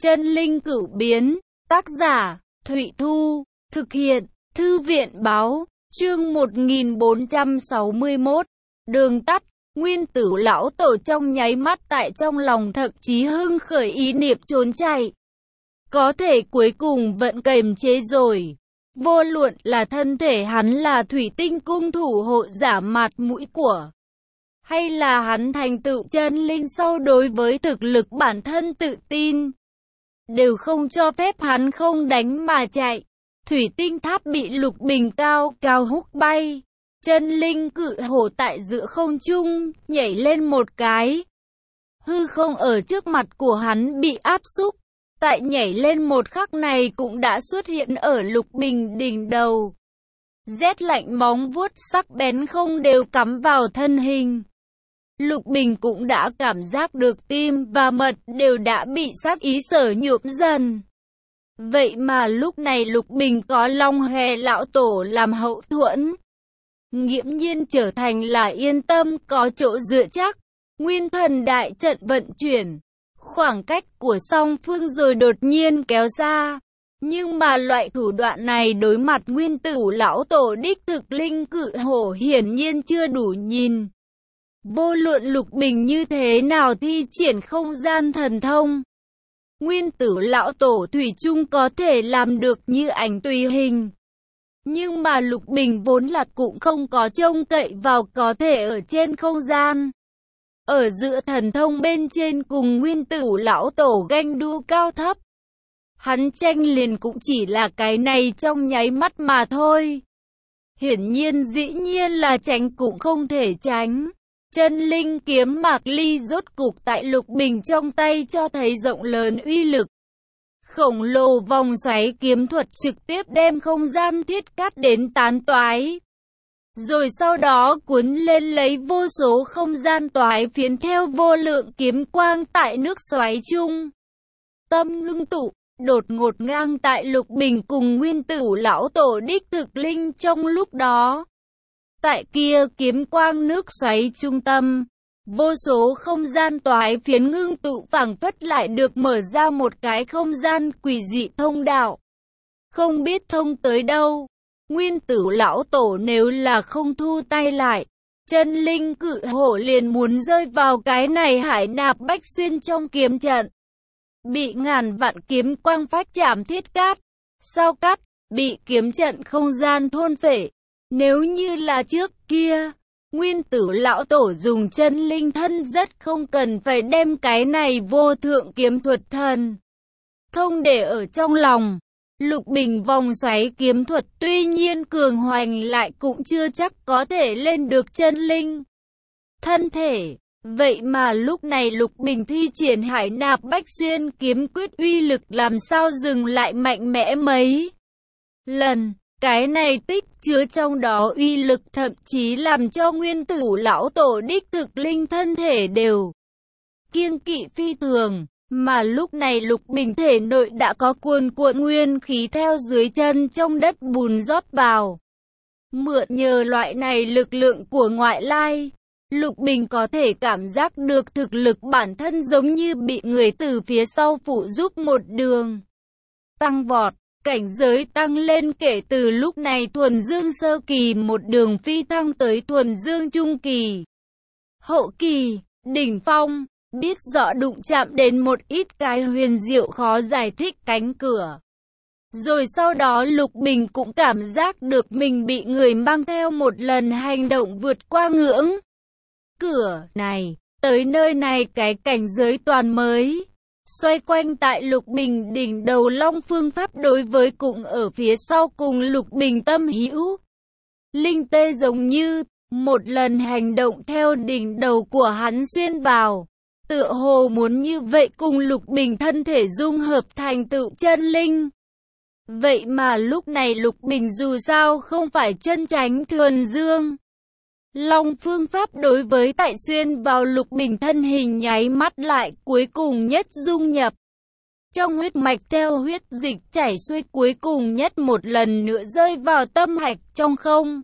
Chân linh cửu biến, tác giả, Thụy Thu, thực hiện, Thư viện báo, chương 1461, đường tắt, Nguyên Tử lão tổ trong nháy mắt tại trong lòng thậm chí hưng khởi ý niệm trốn chạy. Có thể cuối cùng vẫn kềm chế rồi. Vô luận là thân thể hắn là thủy tinh cung thủ hộ giả mặt mũi của, hay là hắn thành tựu chân linh sau đối với thực lực bản thân tự tin, đều không cho phép hắn không đánh mà chạy. Thủy tinh tháp bị Lục Bình cao cao húc bay. Chân linh cự hổ tại giữa không trung, nhảy lên một cái. Hư không ở trước mặt của hắn bị áp xúc. Tại nhảy lên một khắc này cũng đã xuất hiện ở Lục Bình đỉnh đầu. Rét lạnh móng vuốt sắc bén không đều cắm vào thân hình. Lục Bình cũng đã cảm giác được tim và mật đều đã bị sát ý sở nhuộm dần. Vậy mà lúc này Lục Bình có Long Hề lão tổ làm hậu thuẫn, nghiễm nhiên trở thành là yên tâm có chỗ dựa chắc. Nguyên thần đại trận vận chuyển, khoảng cách của song phương rồi đột nhiên kéo xa. Nhưng mà loại thủ đoạn này đối mặt Nguyên Tử lão tổ đích thực linh cự hổ hiển nhiên chưa đủ nhìn. Vô luận Lục Bình như thế nào thi triển không gian thần thông, Nguyên Tử lão tổ thủy chung có thể làm được như ảnh tùy hình. Nhưng mà Lục Bình vốn là cũng không có trông cậy vào có thể ở trên không gian, ở giữa thần thông bên trên cùng Nguyên Tử lão tổ ganh đua cao thấp. Hắn tranh liền cũng chỉ là cái này trong nháy mắt mà thôi. Hiển nhiên dĩ nhiên là tránh cũng không thể tránh. Chân linh kiếm Mạc Ly rốt cục tại Lục Bình trong tay cho thấy rộng lớn uy lực. Khổng lồ vòng xoáy kiếm thuật trực tiếp đem không gian thiết cắt đến tán toái. Rồi sau đó cuốn lên lấy vô số không gian toái phiến theo vô lượng kiếm quang tại nước xoáy chung. Tâm ngưng tụ, đột ngột ngang tại Lục Bình cùng Nguyên Tử lão tổ đích thực linh trong lúc đó. Tại kia kiếm quang nước xoáy trung tâm, vô số không gian toái phiến ngưng tụ phảng phất lại được mở ra một cái không gian quỷ dị thông đạo. Không biết thông tới đâu. Nguyên Tử lão tổ nếu là không thu tay lại, chân linh cự hổ liền muốn rơi vào cái này hải nạp bách xuyên trong kiếm trận. Bị ngàn vạn kiếm quang phách chạm thiết cát, sao cắt, bị kiếm trận không gian thôn phệ. Nếu như là trước kia, Nguyên Tử lão tổ dùng chân linh thân rất không cần phải đem cái này vô thượng kiếm thuật thần thông để ở trong lòng. Lục Bình vòng xoáy kiếm thuật tuy nhiên cường hoành lại cũng chưa chắc có thể lên được chân linh thân thể. Vậy mà lúc này Lục Bình thi triển hải nạp bách xuyên kiếm quyết uy lực làm sao dừng lại mạnh mẽ mấy lần. Cái này tích chứa trong đó uy lực thậm chí làm cho Nguyên Tử lão tổ đích thực linh thân thể đều kiêng kỵ phi thường. Mà lúc này Lục Bình thể nội đã có cuồn cuộn nguyên khí theo dưới chân trong đất bùn rót vào. Mượn nhờ loại này lực lượng của ngoại lai, Lục Bình có thể cảm giác được thực lực bản thân giống như bị người từ phía sau phụ giúp một đường tăng vọt. Cảnh giới tăng lên kể từ lúc này thuần dương sơ kỳ một đường phi thăng tới thuần dương trung kỳ, hậu kỳ, đỉnh phong. Biết rõ đụng chạm đến một ít cái huyền diệu khó giải thích cánh cửa. Rồi sau đó Lục Bình cũng cảm giác được mình bị người mang theo một lần hành động vượt qua ngưỡng cửa này. Tới nơi này cái cảnh giới toàn mới. Xoay quanh tại Lục Bình đỉnh đầu Long phương pháp đối với cùng ở phía sau cùng Lục Bình tâm hữu linh tê giống như một lần hành động theo đỉnh đầu của hắn xuyên vào. Tựa hồ muốn như vậy cùng Lục Bình thân thể dung hợp thành tựu chân linh. Vậy mà lúc này Lục Bình dù sao không phải chân chánh thuần dương. Long phương pháp đối với tại xuyên vào Lục Bình thân hình nháy mắt lại cuối cùng nhất dung nhập trong huyết mạch theo huyết dịch chảy xuôi cuối cùng nhất một lần nữa rơi vào tâm hạch trong không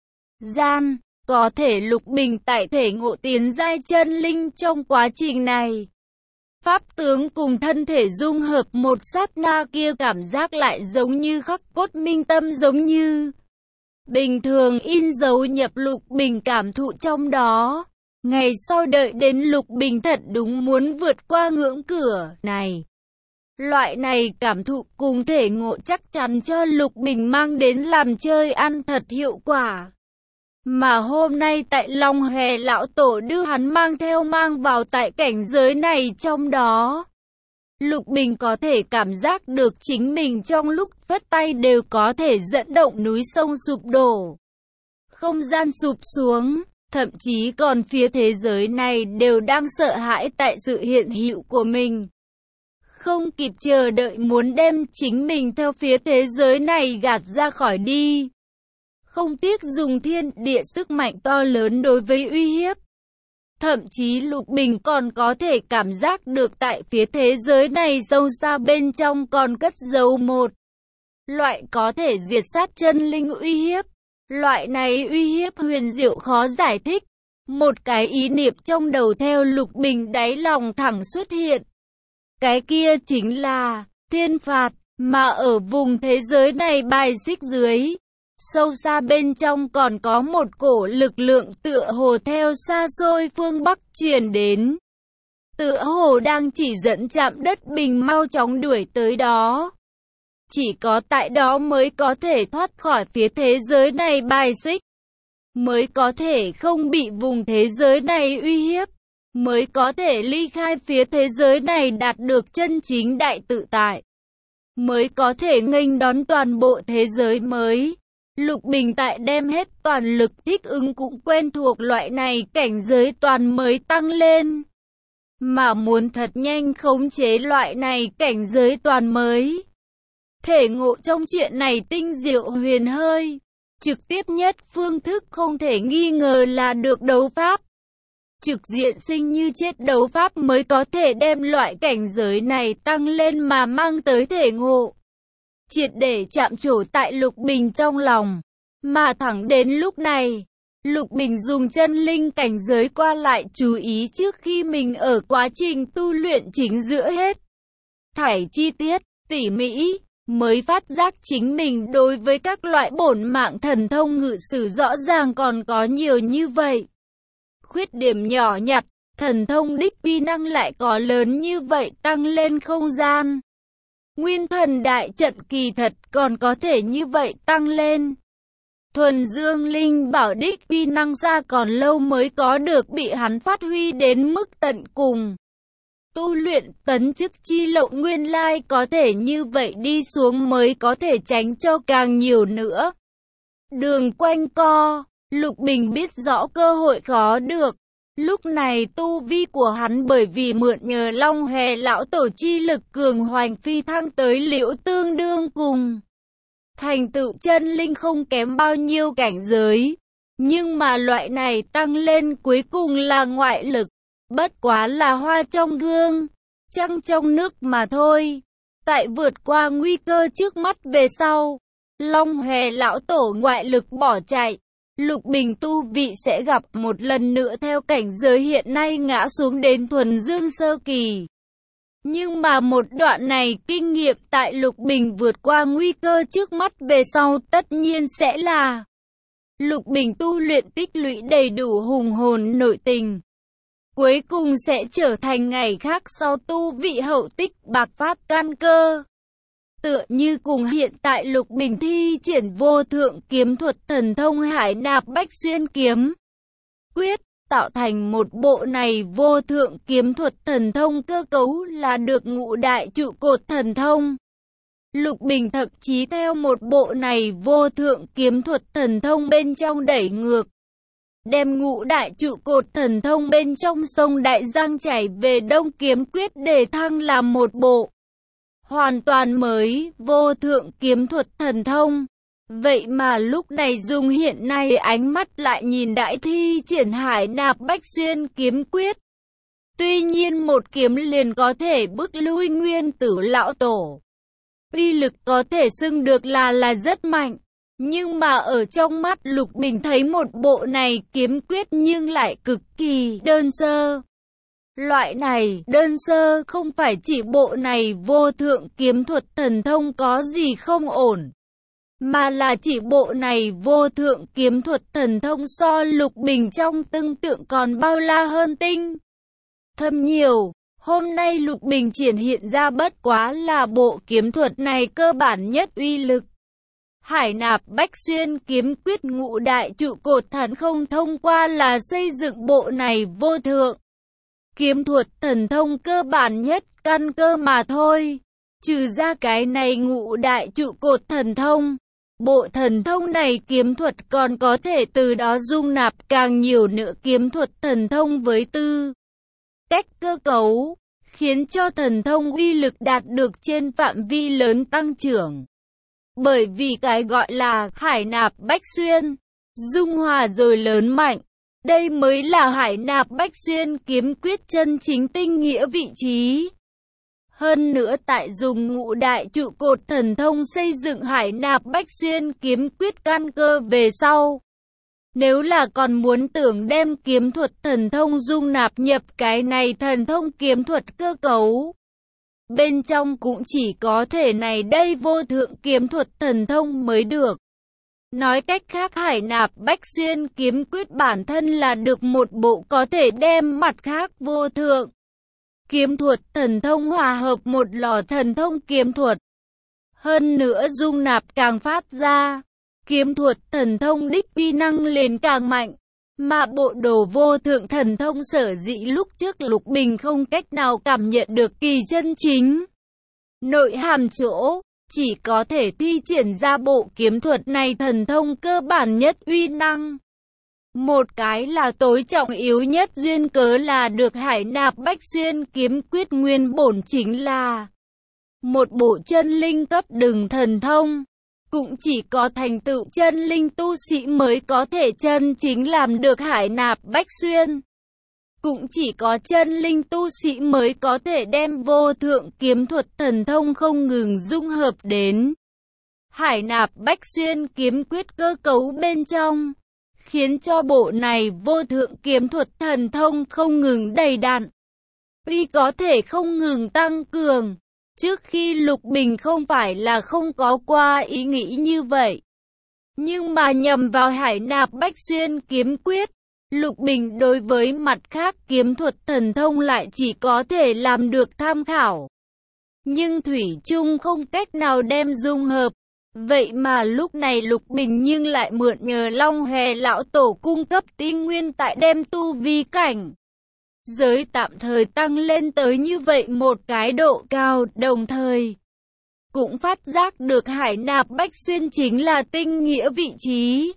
gian. Có thể Lục Bình tại thể ngộ tiến giai chân linh trong quá trình này, Pháp tướng cùng thân thể dung hợp một sát na kia, cảm giác lại giống như khắc cốt minh tâm, giống như bình thường in dấu nhập Lục Bình cảm thụ trong đó. Ngày sau đợi đến Lục Bình thật đúng muốn vượt qua ngưỡng cửa này. Loại này cảm thụ cùng thể ngộ chắc chắn cho Lục Bình mang đến làm chơi ăn thật hiệu quả. Mà hôm nay tại Long Hè lão tổ đưa hắn mang vào tại cảnh giới này, trong đó Lục Bình có thể cảm giác được chính mình trong lúc phất tay đều có thể dẫn động núi sông sụp đổ, không gian sụp xuống, thậm chí còn phía thế giới này đều đang sợ hãi tại sự hiện hữu của mình. Không kịp chờ đợi muốn đem chính mình theo phía thế giới này gạt ra khỏi đi. Không tiếc dùng thiên địa sức mạnh to lớn đối với uy hiếp. Thậm chí Lục Bình còn có thể cảm giác được tại phía thế giới này sâu xa bên trong còn cất giấu một loại có thể diệt sát chân linh uy hiếp. Loại này uy hiếp huyền diệu khó giải thích. Một cái ý niệm trong đầu theo Lục Bình đáy lòng thẳng xuất hiện. Cái kia chính là thiên phạt, mà ở vùng thế giới này bài xích dưới. Sâu xa bên trong còn có một cổ lực lượng tựa hồ theo xa xôi phương Bắc truyền đến. Tựa hồ đang chỉ dẫn chạm đất Bình mau chóng đuổi tới đó. Chỉ có tại đó mới có thể thoát khỏi phía thế giới này bài xích. Mới có thể không bị vùng thế giới này uy hiếp. Mới có thể ly khai phía thế giới này đạt được chân chính đại tự tại. Mới có thể nghênh đón toàn bộ thế giới mới. Lục Bình tại đem hết toàn lực thích ứng cũng quen thuộc loại này cảnh giới toàn mới tăng lên. Mà muốn thật nhanh khống chế loại này cảnh giới toàn mới. Thể ngộ trong chuyện này tinh diệu huyền hơi. Trực tiếp nhất phương thức không thể nghi ngờ là được đấu pháp. Trực diện sinh như chết đấu pháp mới có thể đem loại cảnh giới này tăng lên mà mang tới thể ngộ. Triệt để chạm trổ tại Lục Bình trong lòng. Mà thẳng đến lúc này, Lục Bình dùng chân linh cảnh giới qua lại chú ý trước khi mình ở quá trình tu luyện chính giữa hết thảy chi tiết, tỉ mỉ, mới phát giác chính mình đối với các loại bổn mạng thần thông ngự sử rõ ràng còn có nhiều như vậy. Khuyết điểm nhỏ nhặt, thần thông đích uy năng lại có lớn như vậy, tăng lên không gian. Nguyên thần đại trận kỳ thật còn có thể như vậy tăng lên. Thuần dương linh bảo đích uy năng ra còn lâu mới có được bị hắn phát huy đến mức tận cùng. Tu luyện tấn chức chi lộng nguyên lai có thể như vậy đi xuống mới có thể tránh cho càng nhiều nữa. Đường quanh co, Lục Bình biết rõ cơ hội khó được. Lúc này tu vi của hắn bởi vì mượn nhờ Long Hè lão tổ chi lực cường hoành phi thăng tới liễu tương đương cùng. Thành tựu chân linh không kém bao nhiêu cảnh giới. Nhưng mà loại này tăng lên cuối cùng là ngoại lực. Bất quá là hoa trong gương, trăng trong nước mà thôi. Tại vượt qua nguy cơ trước mắt về sau, Long Hè lão tổ ngoại lực bỏ chạy. Lục Bình tu vị sẽ gặp một lần nữa theo cảnh giới hiện nay ngã xuống đến thuần dương sơ kỳ. Nhưng mà một đoạn này kinh nghiệm tại Lục Bình vượt qua nguy cơ trước mắt về sau tất nhiên sẽ là Lục Bình tu luyện tích lũy đầy đủ hùng hồn nội tình. Cuối cùng sẽ trở thành ngày khác sau tu vị hậu tích bạc phát căn cơ. Tựa như cùng hiện tại Lục Bình thi triển vô thượng kiếm thuật thần thông Hải Nạp Bách Xuyên Kiếm Quyết, tạo thành một bộ này vô thượng kiếm thuật thần thông cơ cấu là được ngũ đại trụ cột thần thông. Lục Bình thậm chí theo một bộ này vô thượng kiếm thuật thần thông bên trong đẩy ngược. Đem ngũ đại trụ cột thần thông bên trong sông Đại Giang chảy về Đông Kiếm Quyết để thăng làm một bộ hoàn toàn mới vô thượng kiếm thuật thần thông. Vậy mà lúc này dùng hiện nay ánh mắt lại nhìn đại thi triển Hải Nạp Bách Xuyên Kiếm Quyết. Tuy nhiên một kiếm liền có thể bức lui nguyên tử lão tổ. Uy lực có thể xưng được là rất mạnh. Nhưng mà ở trong mắt Lục Bình thấy một bộ này kiếm quyết nhưng lại cực kỳ đơn sơ. Loại này, đơn sơ không phải chỉ bộ này vô thượng kiếm thuật thần thông có gì không ổn, mà là chỉ bộ này vô thượng kiếm thuật thần thông so Lục Bình trong tưởng tượng còn bao la hơn tinh thâm nhiều. Hôm nay Lục Bình triển hiện ra bất quá là bộ kiếm thuật này cơ bản nhất uy lực. Hải Nạp Bách Xuyên kiếm quyết ngũ đại trụ cột thần không thông qua là xây dựng bộ này vô thượng kiếm thuật thần thông cơ bản nhất căn cơ mà thôi. Trừ ra cái này ngũ đại trụ cột thần thông, bộ thần thông này kiếm thuật còn có thể từ đó dung nạp càng nhiều nữa kiếm thuật thần thông với tư cách cơ cấu, khiến cho thần thông uy lực đạt được trên phạm vi lớn tăng trưởng. Bởi vì cái gọi là Hải Nạp Bách Xuyên, dung hòa rồi lớn mạnh, đây mới là Hải Nạp Bách Xuyên kiếm quyết chân chính tinh nghĩa vị trí. Hơn nữa tại dùng ngũ đại trụ cột thần thông xây dựng Hải Nạp Bách Xuyên kiếm quyết căn cơ về sau. Nếu là còn muốn tưởng đem kiếm thuật thần thông dung nạp nhập cái này thần thông kiếm thuật cơ cấu, bên trong cũng chỉ có thể này đây vô thượng kiếm thuật thần thông mới được. Nói cách khác Hải Nạp Bách Xuyên kiếm quyết bản thân là được một bộ có thể đem mặt khác vô thượng kiếm thuật thần thông hòa hợp một lò thần thông kiếm thuật. Hơn nữa dung nạp càng phát ra, kiếm thuật thần thông đích uy năng liền càng mạnh. Mà bộ đồ vô thượng thần thông sở dĩ lúc trước Lục Bình không cách nào cảm nhận được kỳ chân chính nội hàm chỗ, chỉ có thể thi triển ra bộ kiếm thuật này thần thông cơ bản nhất uy năng. Một cái là tối trọng yếu nhất duyên cớ là được Hải Nạp Bách Xuyên kiếm quyết nguyên bổn chính là một bộ chân linh cấp đường thần thông. Cũng chỉ có thành tựu chân linh tu sĩ mới có thể chân chính làm được Hải Nạp Bách Xuyên. Cũng chỉ có chân linh tu sĩ mới có thể đem vô thượng kiếm thuật thần thông không ngừng dung hợp đến Hải Nạp Bách Xuyên kiếm quyết cơ cấu bên trong, khiến cho bộ này vô thượng kiếm thuật thần thông không ngừng đầy đặn, uy có thể không ngừng tăng cường. Trước khi Lục Bình không phải là không có qua ý nghĩ như vậy, nhưng mà nhằm vào Hải Nạp Bách Xuyên kiếm quyết, Lục Bình đối với mặt khác kiếm thuật thần thông lại chỉ có thể làm được tham khảo, nhưng thủy chung không cách nào đem dung hợp. Vậy mà lúc này Lục Bình nhưng lại mượn nhờ Long Hề lão tổ cung cấp tinh nguyên tại đem tu vi cảnh giới tạm thời tăng lên tới như vậy một cái độ cao, đồng thời cũng phát giác được Hải Nạp Bách Xuyên chính là tinh nghĩa vị trí.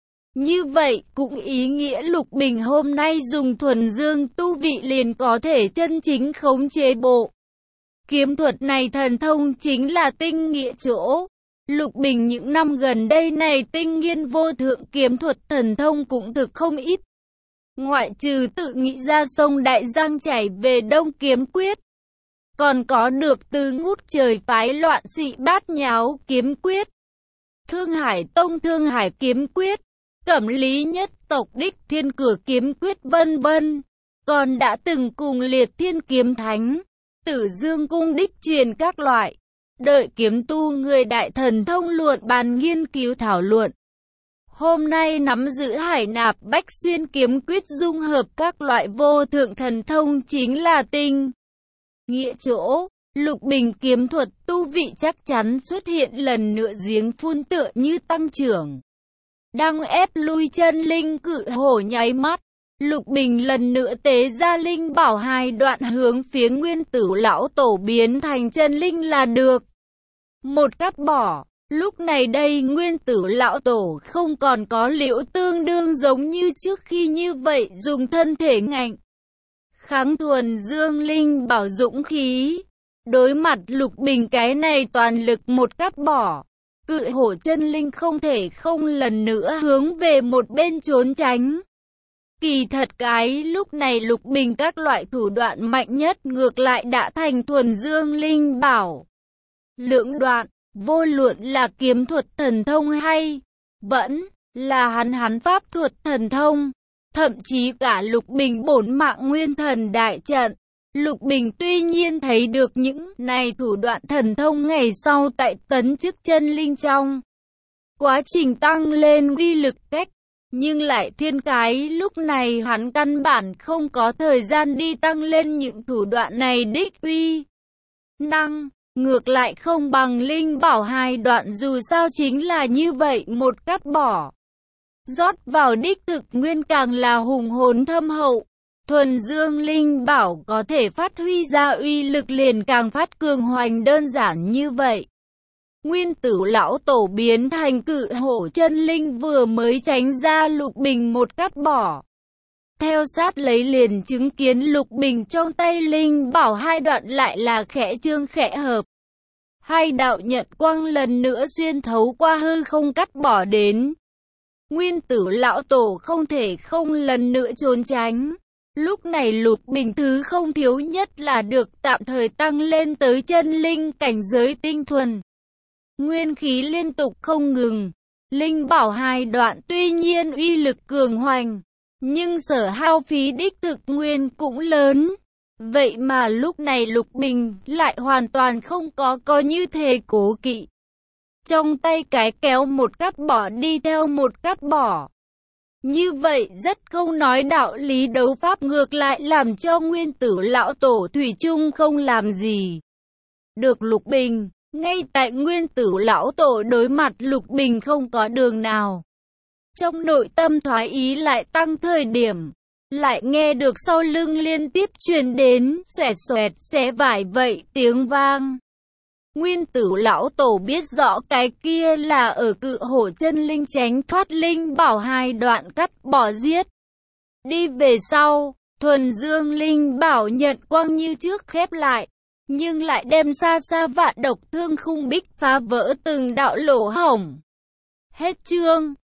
Như vậy cũng ý nghĩa Lục Bình hôm nay dùng thuần dương tu vị liền có thể chân chính khống chế bộ kiếm thuật này thần thông chính là tinh nghĩa chỗ. Lục Bình những năm gần đây này tinh nghiên vô thượng kiếm thuật thần thông cũng thực không ít. Ngoại trừ tự nghĩ ra sông Đại Giang chảy về Đông kiếm quyết, còn có được từ Ngút Trời phái loạn dị bát nháo kiếm quyết, Thương Hải Tông Thương Hải kiếm quyết, Cẩm Lý nhất tộc đích Thiên Cửa kiếm quyết vân vân. Còn đã từng cùng Liệt Thiên kiếm thánh, Tử Dương cung đích truyền các loại đợi kiếm tu người đại thần thông luận bàn nghiên cứu thảo luận. Hôm nay nắm giữ Hải Nạp Bách Xuyên kiếm quyết dung hợp các loại vô thượng thần thông chính là tinh nghĩa chỗ. Lục Bình kiếm thuật tu vị chắc chắn xuất hiện lần nữa giếng phun tựa như tăng trưởng, đang ép lui chân linh cự hổ nháy mắt. Lục Bình lần nữa tế ra linh bảo hai đoạn hướng phía Nguyên Tử lão tổ biến thành chân linh là được một cắt bỏ. Lúc này đây Nguyên Tử lão tổ không còn có liễu tương đương giống như trước khi như vậy dùng thân thể ngạnh kháng thuần dương linh bảo dũng khí. Đối mặt Lục Bình cái này toàn lực một cắt bỏ, cự hổ chân linh không thể không lần nữa hướng về một bên trốn tránh. Kỳ thật cái lúc này Lục Bình các loại thủ đoạn mạnh nhất ngược lại đã thành thuần dương linh bảo. Lưỡng đoạn, vô luận là kiếm thuật thần thông hay vẫn là hắn pháp thuật thần thông, thậm chí cả Lục Bình bổn mạng nguyên thần đại trận. Lục Bình tuy nhiên thấy được những này thủ đoạn thần thông ngày sau tại tấn chức chân linh trong quá trình tăng lên uy lực cách, nhưng lại thiên cái lúc này hắn căn bản không có thời gian đi tăng lên những thủ đoạn này đích uy năng, ngược lại không bằng linh bảo hai đoạn dù sao chính là như vậy một cắt bỏ. Rót vào đích thực nguyên càng là hùng hồn thâm hậu. Thuần dương linh bảo có thể phát huy ra uy lực liền càng phát cường hoành đơn giản như vậy. Nguyên tử lão tổ biến thành cự hổ chân linh vừa mới tránh ra Lục Bình một cắt bỏ. Theo sát lấy liền chứng kiến Lục Bình trong tay linh bảo hai đoạn lại là khẽ trương khẽ hợp. Hai đạo nhận quang lần nữa xuyên thấu qua hư không cắt bỏ đến. Nguyên tử lão tổ không thể không lần nữa trốn tránh. Lúc này Lục Bình thứ không thiếu nhất là được tạm thời tăng lên tới chân linh cảnh giới tinh thuần. Nguyên khí liên tục không ngừng. Linh bảo hai đoạn tuy nhiên uy lực cường hoành, nhưng sở hao phí đích thực nguyên cũng lớn. Vậy mà lúc này Lục Bình lại hoàn toàn không có như thế cố kỵ. Trong tay cái kéo một cắt bỏ đi theo một cắt bỏ. Như vậy rất không nói đạo lý đấu pháp ngược lại làm cho nguyên tử lão tổ thủy chung không làm gì được Lục Bình. Ngay tại nguyên tử lão tổ đối mặt Lục Bình không có đường nào. Trong nội tâm thoái ý lại tăng thời điểm. Lại nghe được sau lưng liên tiếp truyền đến xoẹt xoẹt xé vải vậy tiếng vang. Nguyên tử lão tổ biết rõ cái kia là ở cự hổ chân linh tránh thoát linh bảo hai đoạn cắt bỏ giết. Đi về sau, thuần dương linh bảo nhận quang như trước khép lại, nhưng lại đem xa xa vạn độc thương khung bích phá vỡ từng đạo lỗ hổng. Hết chương.